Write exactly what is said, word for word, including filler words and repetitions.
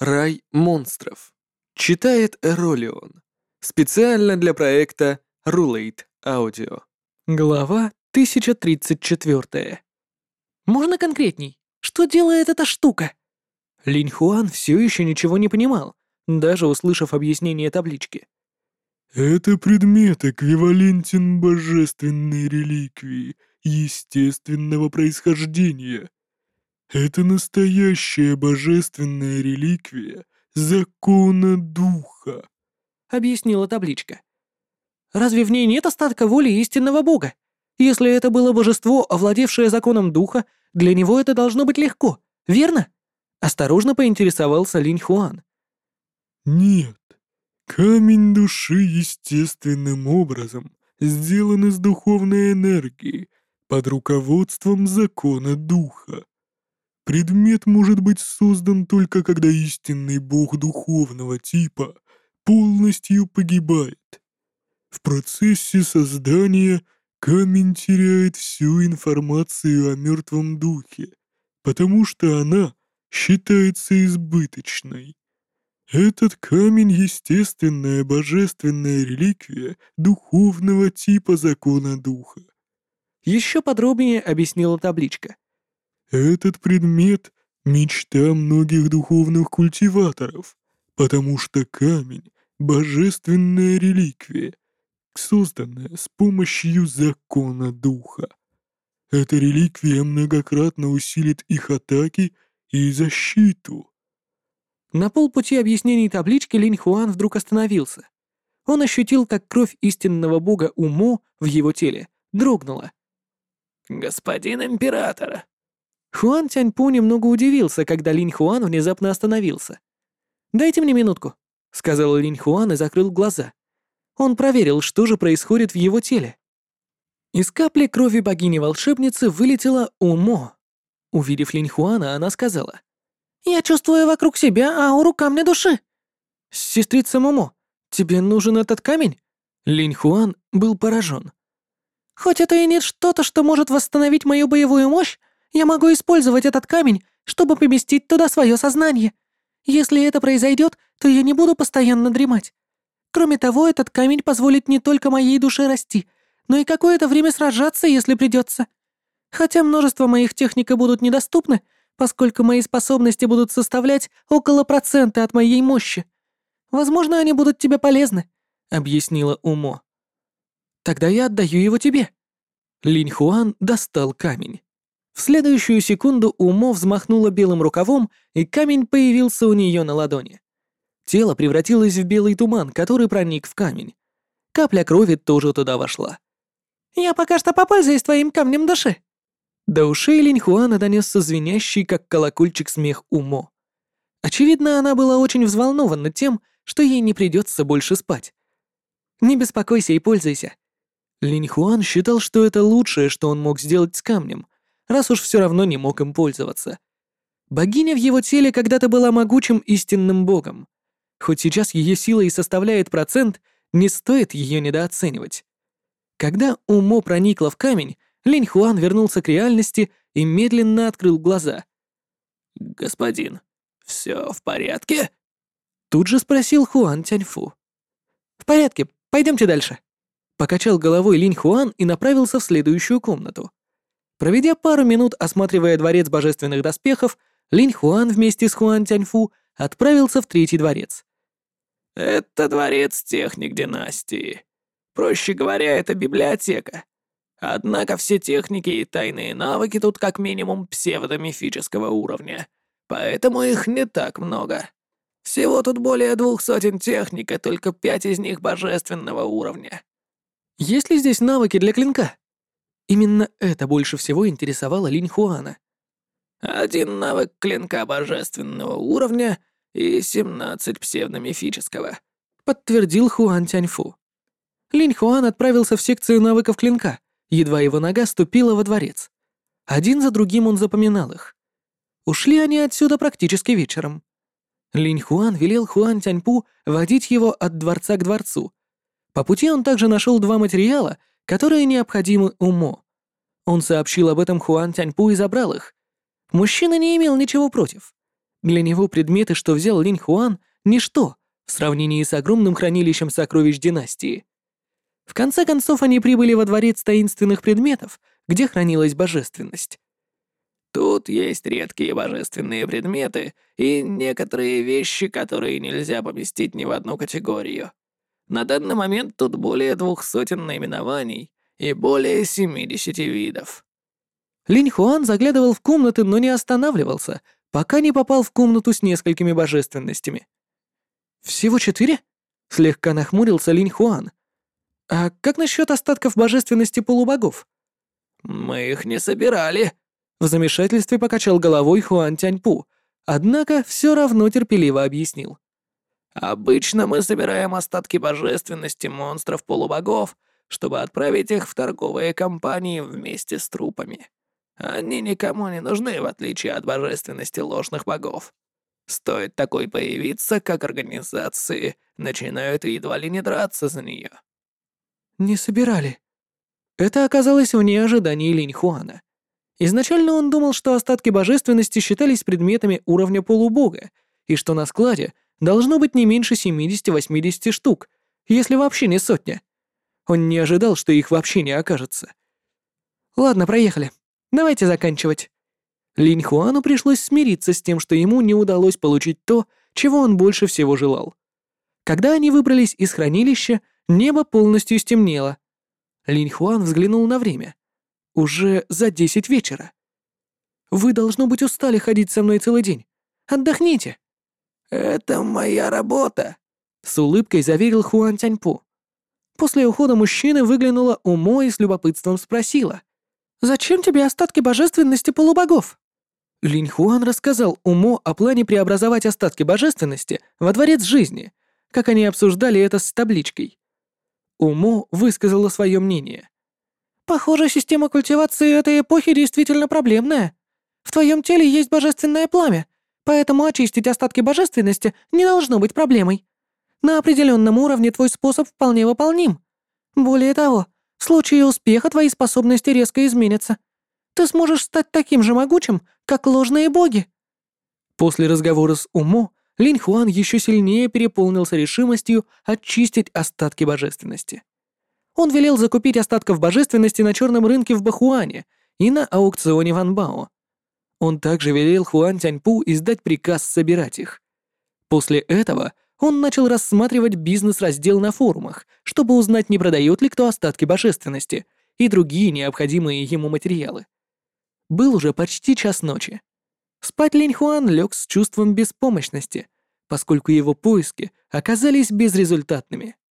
Рай монстров. Читает Эролион. Специально для проекта Rulate Audio. Глава тысяча тридцать четыре. Можно конкретней? Что делает эта штука? Линь Хуан все еще ничего не понимал, даже услышав объяснение таблички. Это предмет эквивалентен божественной реликвии естественного происхождения. Это настоящая божественная реликвия закона духа, Объяснила табличка. Разве в ней нет остатка воли истинного бога? Если это было божество, овладевшее законом духа, для него это должно быть легко, верно? Осторожно поинтересовался Линь Хуан. Нет, камень души естественным образом сделан из духовной энергии под руководством закона духа. Предмет может быть создан только когда истинный бог духовного типа полностью погибает. В процессе создания камень теряет всю информацию о мертвом духе, потому что она считается избыточной. Этот камень — естественная божественная реликвия духовного типа закона духа. Еще подробнее объяснила табличка. Этот предмет — мечта многих духовных культиваторов, потому что камень — божественная реликвия, созданная с помощью закона духа. Эта реликвия многократно усилит их атаки и защиту. На полпути объяснений таблички Линь Хуан вдруг остановился. Он ощутил, как кровь истинного бога Умо в его теле дрогнула. «Господин император!» Хуан Тяньпу немного удивился, когда Линь Хуан внезапно остановился. «Дайте мне минутку», — сказал Линь Хуан и закрыл глаза. Он проверил, что же происходит в его теле. Из капли крови богини-волшебницы вылетела Умо. Увидев Линь Хуана, она сказала: «Я чувствую вокруг себя ауру камня души». «Сестрица Момо, тебе нужен этот камень?» Линь Хуан был поражен. «Хоть это и нет что-то, что может восстановить мою боевую мощь, я могу использовать этот камень, чтобы поместить туда свое сознание. Если это произойдет, то я не буду постоянно дремать. Кроме того, этот камень позволит не только моей душе расти, но и какое-то время сражаться, если придется. Хотя множество моих техник и будут недоступны, поскольку мои способности будут составлять около процента от моей мощи. Возможно, они будут тебе полезны», — объяснила Умо. «Тогда я отдаю его тебе». Линь Хуан достал камень. В следующую секунду Умо взмахнула белым рукавом, и камень появился у нее на ладони. Тело превратилось в белый туман, который проник в камень. Капля крови тоже туда вошла. «Я пока что попользуюсь твоим камнем души». До ушей Линь Хуана донесся звенящий, как колокольчик, смех Умо. Очевидно, она была очень взволнована тем, что ей не придется больше спать. «Не беспокойся и пользуйся». Линь Хуан считал, что это лучшее, что он мог сделать с камнем, раз уж все равно не мог им пользоваться. Богиня в его теле когда-то была могучим истинным богом. Хоть сейчас ее сила и составляет процент, не стоит ее недооценивать. Когда Умо проникла в камень, Линь Хуан вернулся к реальности и медленно открыл глаза. «Господин, все в порядке?» Тут же спросил Хуан Тяньфу. «В порядке, пойдемте дальше». Покачал головой Линь Хуан и направился в следующую комнату. Проведя пару минут, осматривая дворец божественных доспехов, Линь Хуан вместе с Хуан Тяньфу отправился в третий дворец. «Это дворец техник династии. Проще говоря, это библиотека. Однако все техники и тайные навыки тут как минимум псевдомифического уровня, поэтому их не так много. Всего тут более двух сотен техник, и только пять из них божественного уровня». Есть ли здесь навыки для клинка? Именно это больше всего интересовало Линь Хуана. Один навык клинка божественного уровня и семнадцать псевдомифического, Подтвердил Хуан Тяньфу. Линь Хуан отправился в секцию навыков клинка, едва его нога ступила во дворец. Один за другим он запоминал их. Ушли они отсюда практически вечером. Линь Хуан велел Хуан Тяньпу водить его от дворца к дворцу. По пути он также нашел два материала, которые необходимы Умо. Он сообщил об этом Хуан Тяньпу и забрал их. Мужчина не имел ничего против. Для него предметы, что взял Линь Хуан, ничто в сравнении с огромным хранилищем сокровищ династии. В конце концов, они прибыли во дворец таинственных предметов, где хранилась божественность. Тут есть редкие божественные предметы и некоторые вещи, которые нельзя поместить ни в одну категорию. На данный момент тут более двух сотен наименований и более семидесяти видов. Линь Хуан заглядывал в комнаты, но не останавливался, пока не попал в комнату с несколькими божественностями. «Всего четыре?» — слегка нахмурился Линь Хуан. «А как насчет остатков божественности полубогов?» «Мы их не собирали», — в замешательстве покачал головой Хуан Тяньпу, однако все равно терпеливо объяснил. «Обычно мы собираем остатки божественности монстров-полубогов, чтобы отправить их в торговые компании вместе с трупами. Они никому не нужны, в отличие от божественности ложных богов. Стоит такой появиться, как организации начинают едва ли не драться за нее». «Не собирали». Это оказалось вне ожиданий Линь Хуана. Изначально он думал, что остатки божественности считались предметами уровня полубога, и что на складе должно быть не меньше семидесяти-восьмидесяти штук, если вообще не сотня. Он не ожидал, что их вообще не окажется. «Ладно, проехали. Давайте заканчивать». Линь Хуану пришлось смириться с тем, что ему не удалось получить то, чего он больше всего желал. Когда они выбрались из хранилища, небо полностью стемнело. Линь Хуан взглянул на время. Уже за десять вечера. «Вы, должно быть, устали ходить со мной целый день. Отдохните». «Это моя работа», — с улыбкой заверил Хуан Тяньпу. После ухода мужчины выглянула Умо и с любопытством спросила: «Зачем тебе остатки божественности полубогов?» Линь Хуан рассказал Умо о плане преобразовать остатки божественности во дворец жизни, как они обсуждали это с табличкой. Умо высказала свое мнение. «Похоже, система культивации этой эпохи действительно проблемная. В твоем теле есть божественное пламя, поэтому очистить остатки божественности не должно быть проблемой. На определенном уровне твой способ вполне выполним. Более того, в случае успеха твои способности резко изменятся. Ты сможешь стать таким же могучим, как ложные боги». После разговора с Умо, Линь Хуан еще сильнее переполнился решимостью очистить остатки божественности. Он велел закупить остатков божественности на черном рынке в Бахуане и на аукционе Ван Бао. Он также велел Хуан Тяньпу издать приказ собирать их. После этого он начал рассматривать бизнес-раздел на форумах, чтобы узнать, не продает ли кто остатки божественности и другие необходимые ему материалы. Был уже почти час ночи. Спать Линь Хуан лег с чувством беспомощности, поскольку его поиски оказались безрезультатными.